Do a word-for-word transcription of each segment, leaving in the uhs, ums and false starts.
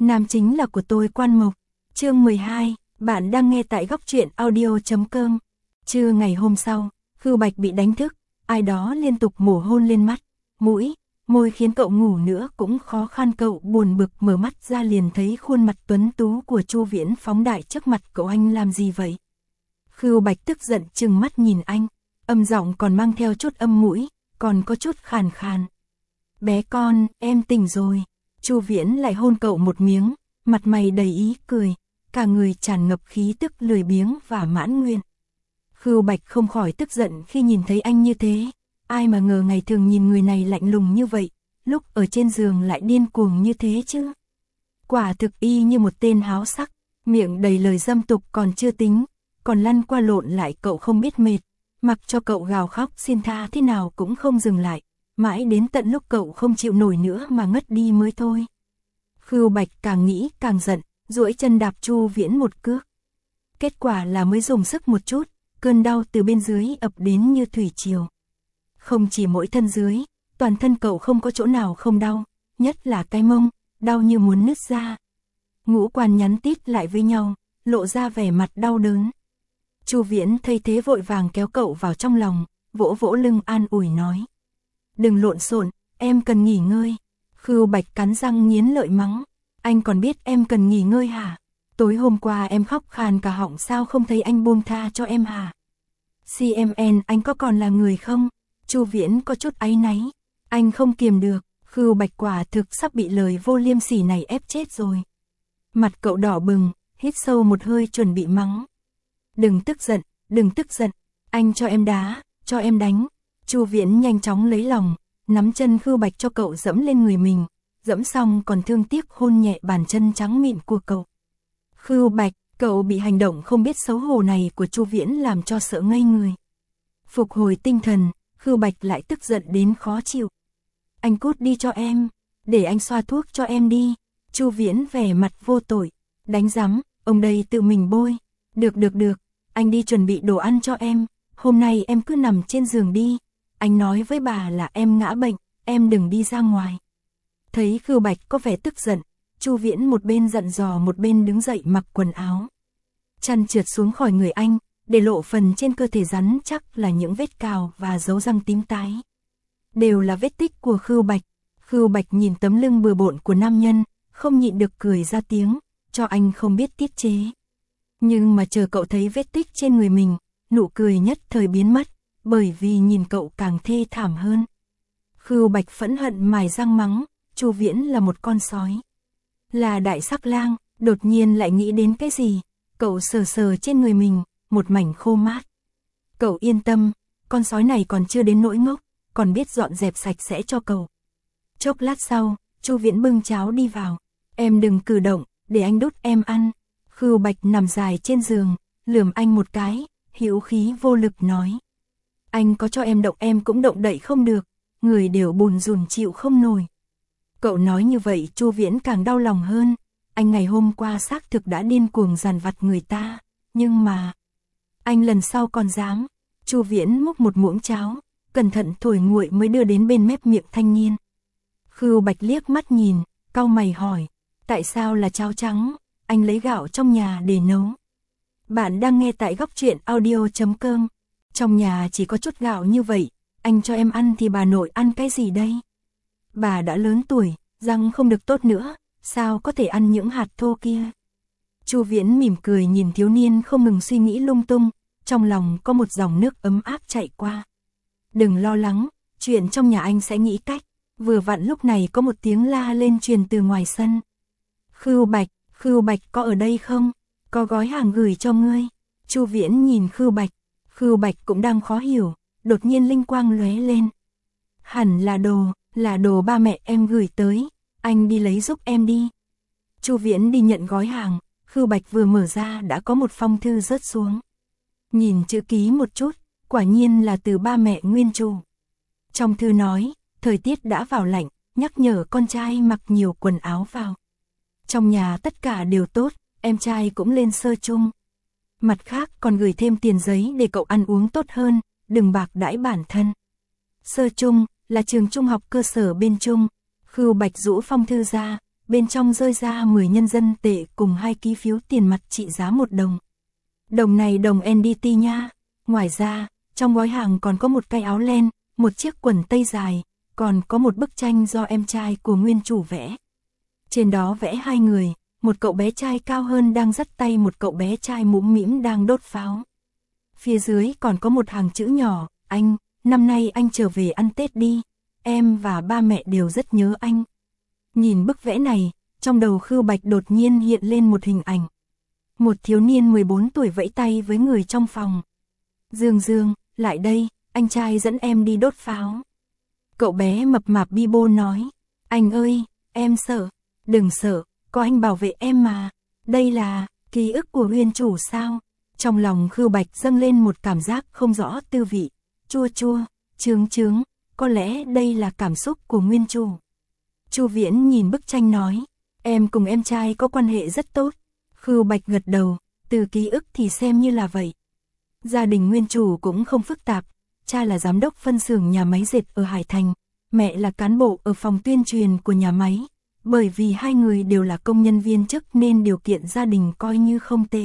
Nam chính là của tôi Quan Mộc. Chương mười hai, bạn đang nghe tại góc truyện audio.com. Trưa ngày hôm sau, Khưu Bạch bị đánh thức, ai đó liên tục mổ hôn lên mắt, mũi, môi khiến cậu ngủ nữa cũng khó khăn. Cậu buồn bực mở mắt ra liền thấy khuôn mặt tuấn tú của Chu Viễn phóng đại trước mặt cậu. Anh làm gì vậy? Khưu Bạch tức giận trừng mắt nhìn anh, âm giọng còn mang theo chút âm mũi, còn có chút khàn khàn. Bé con, em tỉnh rồi. Chu Viễn lại hôn cậu một miếng, mặt mày đầy ý cười, cả người tràn ngập khí tức lười biếng và mãn nguyện. Khưu Bạch không khỏi tức giận khi nhìn thấy anh như thế, ai mà ngờ ngày thường nhìn người này lạnh lùng như vậy, lúc ở trên giường lại điên cuồng như thế chứ. Quả thực y như một tên háo sắc, miệng đầy lời dâm tục còn chưa tính, còn lăn qua lộn lại. Cậu không biết mệt, mặc cho cậu gào khóc xin tha thế nào cũng không dừng lại, mãi đến tận lúc cậu không chịu nổi nữa mà ngất đi mới thôi. Khưu Bạch càng nghĩ càng giận, duỗi chân đạp Chu Viễn một cước. Kết quả là mới dùng sức một chút, cơn đau từ bên dưới ập đến như thủy triều. Không chỉ mỗi thân dưới, toàn thân cậu không có chỗ nào không đau, nhất là cái mông, đau như muốn nứt ra. Ngũ quan nhắn tít lại với nhau, lộ ra vẻ mặt đau đớn. Chu Viễn thấy thế vội vàng kéo cậu vào trong lòng, vỗ vỗ lưng an ủi nói: "Đừng lộn xộn, em cần nghỉ ngơi." Khưu Bạch cắn răng nghiến lợi mắng: "Anh còn biết em cần nghỉ ngơi hả? Tối hôm qua em khóc khàn cả họng sao không thấy anh buông tha cho em hả? xê em en anh có còn là người không?" Chu Viễn có chút áy náy, anh không kiềm được. Khưu Bạch quả thực sắp bị lời vô liêm sỉ này ép chết rồi. Mặt cậu đỏ bừng, hít sâu một hơi chuẩn bị mắng: "Đừng tức giận, đừng tức giận, anh cho em đá, cho em đánh." Chu Viễn nhanh chóng lấy lòng, nắm chân Khưu Bạch cho cậu dẫm lên người mình, dẫm xong còn thương tiếc hôn nhẹ bàn chân trắng mịn của cậu. Khưu Bạch, cậu bị hành động không biết xấu hổ này của Chu Viễn làm cho sợ ngây người. Phục hồi tinh thần, Khưu Bạch lại tức giận đến khó chịu. "Anh cút đi cho em, để anh xoa thuốc cho em đi." Chu Viễn vẻ mặt vô tội: "Đánh rắm, ông đây tự mình bôi." "Được được được, anh đi chuẩn bị đồ ăn cho em, hôm nay em cứ nằm trên giường đi. Anh nói với bà là em ngã bệnh, em đừng đi ra ngoài." Thấy Khưu Bạch có vẻ tức giận, Chu Viễn một bên dặn dò một bên đứng dậy mặc quần áo. Chăn trượt xuống khỏi người anh, để lộ phần trên cơ thể rắn chắc là những vết cào và dấu răng tím tái. Đều là vết tích của Khưu Bạch. Khưu Bạch nhìn tấm lưng bừa bộn của nam nhân, không nhịn được cười ra tiếng, cho anh không biết tiết chế. Nhưng mà chờ cậu thấy vết tích trên người mình, nụ cười nhất thời biến mất, bởi vì nhìn cậu càng thê thảm hơn. Khưu Bạch phẫn hận mài răng mắng: Chu Viễn là một con sói, là đại sắc lang. Đột nhiên lại nghĩ đến cái gì, cậu sờ sờ trên người mình, một mảnh khô mát. Cậu yên tâm, con sói này còn chưa đến nỗi ngốc, còn biết dọn dẹp sạch sẽ cho cậu. Chốc lát sau, Chu Viễn bưng cháo đi vào. "Em đừng cử động, để anh đút em ăn." Khưu Bạch nằm dài trên giường, lườm anh một cái, hữu khí vô lực nói: "Anh có cho em động em cũng động đậy không được, người đều bùn rùn chịu không nổi." Cậu nói như vậy Chu Viễn càng đau lòng hơn. Anh ngày hôm qua xác thực đã điên cuồng dằn vặt người ta, nhưng mà anh lần sau còn dám. Chu Viễn múc một muỗng cháo, cẩn thận thổi nguội mới đưa đến bên mép miệng thanh niên. Khưu Bạch liếc mắt nhìn, cau mày hỏi: "Tại sao là cháo trắng? Anh lấy gạo trong nhà để nấu." Bạn đang nghe tại góc truyện audio.com. "Trong nhà chỉ có chút gạo như vậy, anh cho em ăn thì bà nội ăn cái gì đây? Bà đã lớn tuổi, răng không được tốt nữa, sao có thể ăn những hạt thô kia?" Chu Viễn mỉm cười nhìn thiếu niên không ngừng suy nghĩ lung tung, trong lòng có một dòng nước ấm áp chạy qua. "Đừng lo lắng, chuyện trong nhà anh sẽ nghĩ cách." Vừa vặn lúc này có một tiếng la lên truyền từ ngoài sân. "Khưu Bạch, Khưu Bạch có ở đây không? Có gói hàng gửi cho ngươi." Chu Viễn nhìn Khưu Bạch, Khưu Bạch cũng đang khó hiểu, đột nhiên linh quang lóe lên. "Hẳn là đồ, là đồ ba mẹ em gửi tới, anh đi lấy giúp em đi." Chu Viễn đi nhận gói hàng, Khưu Bạch vừa mở ra đã có một phong thư rớt xuống. Nhìn chữ ký một chút, quả nhiên là từ ba mẹ nguyên chủ. Trong thư nói, thời tiết đã vào lạnh, nhắc nhở con trai mặc nhiều quần áo vào. Trong nhà tất cả đều tốt, em trai cũng lên sơ chung. Mặt khác còn gửi thêm tiền giấy để cậu ăn uống tốt hơn, đừng bạc đãi bản thân. Sơ chung là trường trung học cơ sở bên Trung. Khưu Bạch rũ phong thư ra, bên trong rơi ra mười nhân dân tệ cùng hai ký phiếu tiền mặt trị giá một đồng. Đồng này đồng en đê tê nha. Ngoài ra, trong gói hàng còn có một cái áo len, một chiếc quần tây dài, còn có một bức tranh do em trai của nguyên chủ vẽ. Trên đó vẽ hai người, một cậu bé trai cao hơn đang dắt tay một cậu bé trai mũm mĩm đang đốt pháo. Phía dưới còn có một hàng chữ nhỏ, anh, năm nay anh trở về ăn Tết đi, em và ba mẹ đều rất nhớ anh. Nhìn bức vẽ này, trong đầu Khưu Bạch đột nhiên hiện lên một hình ảnh. Một thiếu niên mười bốn tuổi vẫy tay với người trong phòng. Dương Dương, lại đây, anh trai dẫn em đi đốt pháo. Cậu bé mập mạp bi bô nói, anh ơi, em sợ, đừng sợ, có anh bảo vệ em mà. Đây là ký ức của nguyên chủ sao? Trong lòng Khưu Bạch dâng lên một cảm giác không rõ tư vị, chua chua, chướng chướng, có lẽ đây là cảm xúc của nguyên chủ. Chu Viễn nhìn bức tranh nói, em cùng em trai có quan hệ rất tốt. Khưu Bạch gật đầu, từ ký ức thì xem như là vậy. Gia đình nguyên chủ cũng không phức tạp, cha là giám đốc phân xưởng nhà máy dệt ở Hải Thành, mẹ là cán bộ ở phòng tuyên truyền của nhà máy. Bởi vì hai người đều là công nhân viên chức nên điều kiện gia đình coi như không tệ.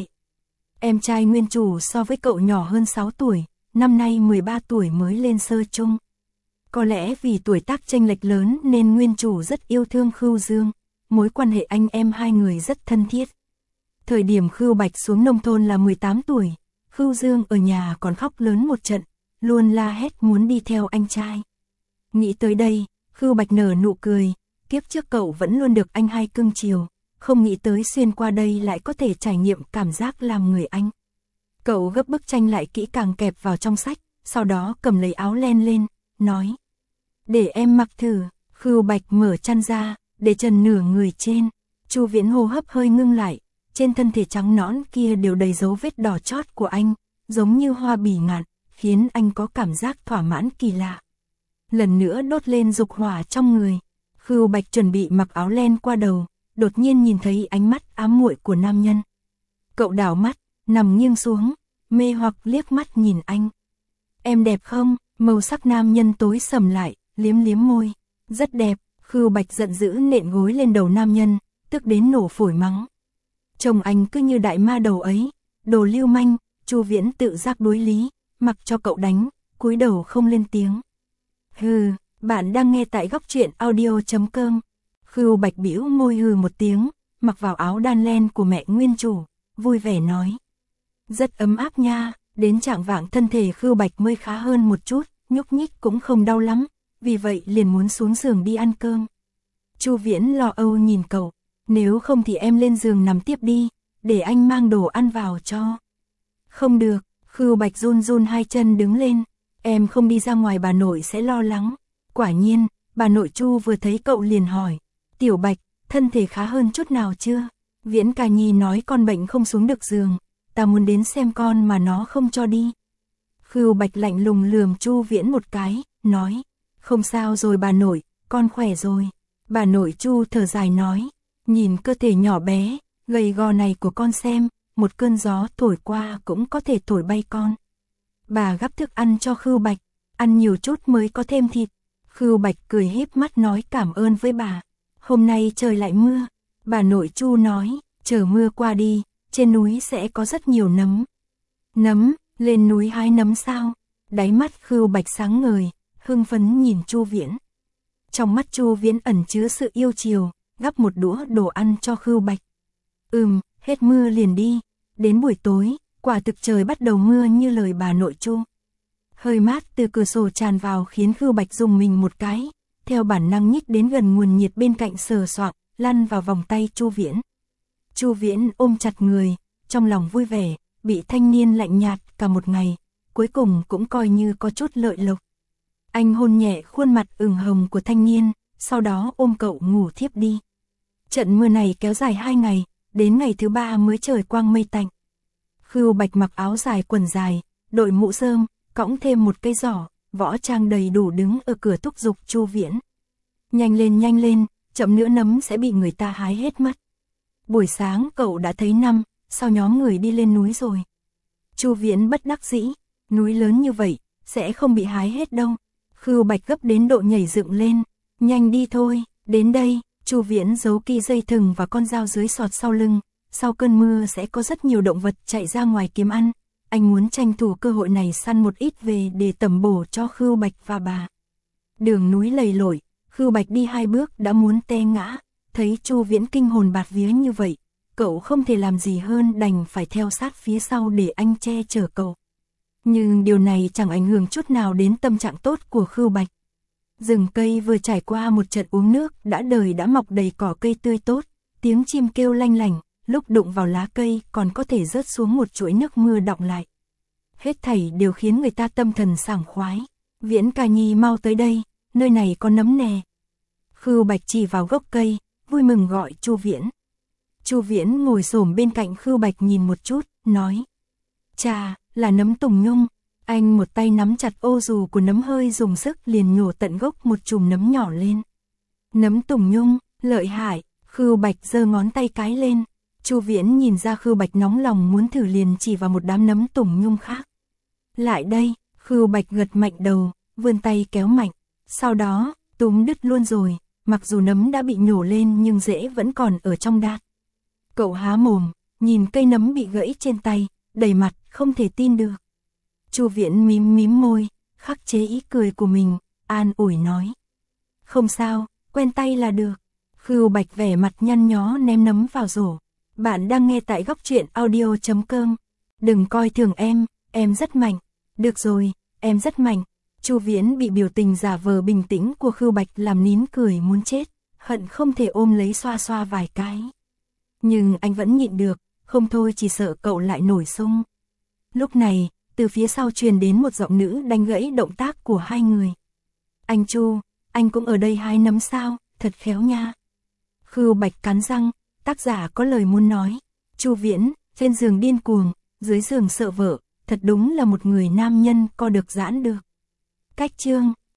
Em trai nguyên chủ so với cậu nhỏ hơn sáu tuổi, năm nay mười ba tuổi mới lên sơ chung. Có lẽ vì tuổi tác chênh lệch lớn nên nguyên chủ rất yêu thương Khưu Dương, mối quan hệ anh em hai người rất thân thiết. Thời điểm Khưu Bạch xuống nông thôn là mười tám tuổi, Khưu Dương ở nhà còn khóc lớn một trận, luôn la hét muốn đi theo anh trai. Nghĩ tới đây, Khưu Bạch nở nụ cười, kiếp trước cậu vẫn luôn được anh hai cưng chiều, không nghĩ tới xuyên qua đây lại có thể trải nghiệm cảm giác làm người anh. Cậu gấp bức tranh lại kỹ càng kẹp vào trong sách, sau đó cầm lấy áo len lên, nói. Để em mặc thử. Khưu Bạch mở chăn ra, để trần nửa người trên. Chu Viễn hô hấp hơi ngưng lại, trên thân thể trắng nõn kia đều đầy dấu vết đỏ chót của anh, giống như hoa bỉ ngạn, khiến anh có cảm giác thỏa mãn kỳ lạ. Lần nữa đốt lên dục hỏa trong người. Khưu Bạch chuẩn bị mặc áo len qua đầu, đột nhiên nhìn thấy ánh mắt ám muội của nam nhân. Cậu đảo mắt, nằm nghiêng xuống, mê hoặc liếc mắt nhìn anh. Em đẹp không? Màu sắc nam nhân tối sầm lại, liếm liếm môi. Rất đẹp. Khưu Bạch giận dữ nện gối lên đầu nam nhân, tức đến nổ phổi mắng. Chồng anh cứ như đại ma đầu ấy, đồ lưu manh. Chu Viễn tự giác đối lý, mặc cho cậu đánh, cúi đầu không lên tiếng. Hừ, bạn đang nghe tại góc truyện audio chấm com. Khưu Bạch bĩu môi hừ một tiếng, mặc vào áo đan len của mẹ nguyên chủ, vui vẻ nói. Rất ấm áp nha. Đến trạng vạng thân thể Khưu Bạch mới khá hơn một chút, nhúc nhích cũng không đau lắm, vì vậy liền muốn xuống giường đi ăn cơm. Chu Viễn lo âu nhìn cậu, nếu không thì em lên giường nằm tiếp đi, để anh mang đồ ăn vào cho. Không được. Khưu Bạch run run hai chân đứng lên, em không đi ra ngoài bà nội sẽ lo lắng. Quả nhiên, bà nội Chu vừa thấy cậu liền hỏi, Tiểu Bạch, thân thể khá hơn chút nào chưa? Viễn ca nhi nói con bệnh không xuống được giường, ta muốn đến xem con mà nó không cho đi. Khưu Bạch lạnh lùng lườm Chu Viễn một cái, nói, không sao rồi bà nội, con khỏe rồi. Bà nội Chu thở dài nói, nhìn cơ thể nhỏ bé, gầy gò này của con xem, một cơn gió thổi qua cũng có thể thổi bay con. Bà gắp thức ăn cho Khưu Bạch, ăn nhiều chút mới có thêm thịt. Khưu Bạch cười híp mắt nói cảm ơn với bà. Hôm nay trời lại mưa. Bà nội Chu nói, chờ mưa qua đi, trên núi sẽ có rất nhiều nấm. Nấm, lên núi hái nấm sao? Đáy mắt Khưu Bạch sáng ngời, hưng phấn nhìn Chu Viễn. Trong mắt Chu Viễn ẩn chứa sự yêu chiều, gắp một đũa đồ ăn cho Khưu Bạch. Ừm, hết mưa liền đi. Đến buổi tối, quả thực trời bắt đầu mưa như lời bà nội Chu. Hơi mát từ cửa sổ tràn vào khiến Khưu Bạch rùng mình một cái, theo bản năng nhích đến gần nguồn nhiệt bên cạnh sờ soạng, lăn vào vòng tay Chu Viễn. Chu Viễn ôm chặt người, trong lòng vui vẻ, bị thanh niên lạnh nhạt cả một ngày, cuối cùng cũng coi như có chút lợi lộc. Anh hôn nhẹ khuôn mặt ửng hồng của thanh niên, sau đó ôm cậu ngủ thiếp đi. Trận mưa này kéo dài hai ngày, đến ngày thứ ba mới trời quang mây tạnh. Khưu Bạch mặc áo dài quần dài, đội mũ rơm, cõng thêm một cây giỏ, võ trang đầy đủ đứng ở cửa thúc giục Chu Viễn. Nhanh lên nhanh lên, chậm nữa nấm sẽ bị người ta hái hết mất. Buổi sáng cậu đã thấy năm, sau nhóm người đi lên núi rồi. Chu Viễn bất đắc dĩ, núi lớn như vậy, sẽ không bị hái hết đâu. Khưu Bạch gấp đến độ nhảy dựng lên, nhanh đi thôi, đến đây. Chu Viễn giấu ki dây thừng và con dao dưới sọt sau lưng, sau cơn mưa sẽ có rất nhiều động vật chạy ra ngoài kiếm ăn, anh muốn tranh thủ cơ hội này săn một ít về để tẩm bổ cho Khưu Bạch và bà. Đường núi lầy lội, Khưu Bạch đi hai bước đã muốn té ngã, thấy Chu Viễn kinh hồn bạt vía như vậy, cậu không thể làm gì hơn đành phải theo sát phía sau để anh che chở cậu. Nhưng điều này chẳng ảnh hưởng chút nào đến tâm trạng tốt của Khưu Bạch. Rừng cây vừa trải qua một trận uống nước đã đời đã mọc đầy cỏ cây tươi tốt, tiếng chim kêu lanh lảnh, lúc đụng vào lá cây còn có thể rớt xuống một chuỗi nước mưa đọng lại. Hết thảy đều khiến người ta tâm thần sảng khoái. Viễn ca nhi mau tới đây, nơi này có nấm nè. Khưu Bạch chỉ vào gốc cây, vui mừng gọi Chu Viễn. Chu Viễn ngồi xổm bên cạnh Khưu Bạch nhìn một chút, nói: "Chà, là nấm tùng nhung." Anh một tay nắm chặt ô dù của nấm, hơi dùng sức liền nhổ tận gốc một chùm nấm nhỏ lên. Nấm tùng nhung, lợi hại. Khưu Bạch giơ ngón tay cái lên. Chu Viễn nhìn ra Khưu Bạch nóng lòng muốn thử liền chỉ vào một đám nấm tùng nhung khác. Lại đây. Khưu Bạch gật mạnh đầu, vươn tay kéo mạnh. Sau đó, túm đứt luôn rồi. Mặc dù nấm đã bị nhổ lên nhưng rễ vẫn còn ở trong đát. Cậu há mồm, nhìn cây nấm bị gãy trên tay, đầy mặt không thể tin được. Chu Viễn mím mím môi, khắc chế ý cười của mình, an ủi nói: "Không sao, quen tay là được." Khưu Bạch vẻ mặt nhăn nhó ném nấm vào rổ. Bạn đang nghe tại góc truyện audio chấm com. Đừng coi thường em, em rất mạnh. Được rồi, em rất mạnh. Chu Viễn bị biểu tình giả vờ bình tĩnh của Khưu Bạch làm nín cười muốn chết, hận không thể ôm lấy xoa xoa vài cái. Nhưng anh vẫn nhịn được, không thôi chỉ sợ cậu lại nổi xung. Lúc này, từ phía sau truyền đến một giọng nữ đánh gãy động tác của hai người. "Anh Chu, anh cũng ở đây hái nấm sao, thật khéo nha." Khưu Bạch cắn răng, tác giả có lời muốn nói. Chu Viễn, trên giường điên cuồng, dưới giường sợ vợ, thật đúng là một người nam nhân co được giãn được. Cách chương